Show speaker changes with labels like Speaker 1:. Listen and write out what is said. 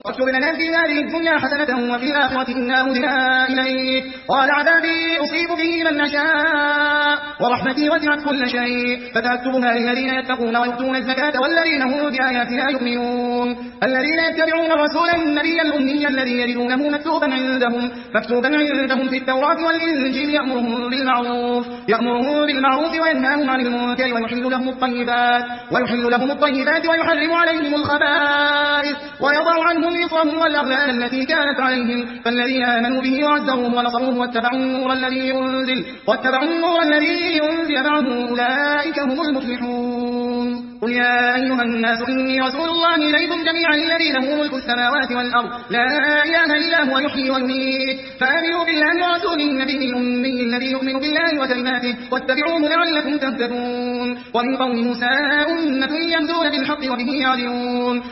Speaker 1: واكتب لنا في هذه الدنيا حسنة وفي الآخرة إنا هدنا إليك قال عذابي أصيب به من نشاء ورحمتي وسعت كل شيء فسأكتبها للذين يتقون ويؤتون الزكاة والذين هم بآياتنا يؤمنون الذين يتبعون الرسول النبي الأمي الذي يجدونه مكتوبا عندهم في التوراة والإنجيل يأمرهم بالمعروف وينهاهم عن المنكر ويحل لهم الطيبات ويحرم عليهم الخبائث ويضع عنهم إصرهم والأغلال التي كانت عليهم فالذين آمنوا به وعزروه ونصروه واتبعوا النور الذي أنزل معه أولئك هم المفلحون قل يا أيها الناس إني رسول الله إليكم جميعا الذي له ملك السماوات والأرض لا إله إلا هو يحيي ويميت فآمنوا بالله ورسوله النبي الأمي الذي يؤمن بالله وكلماته واتبعوه لعلكم تهتدون ومن قوم موسى أمة يهدون بالحق وبه يعدلون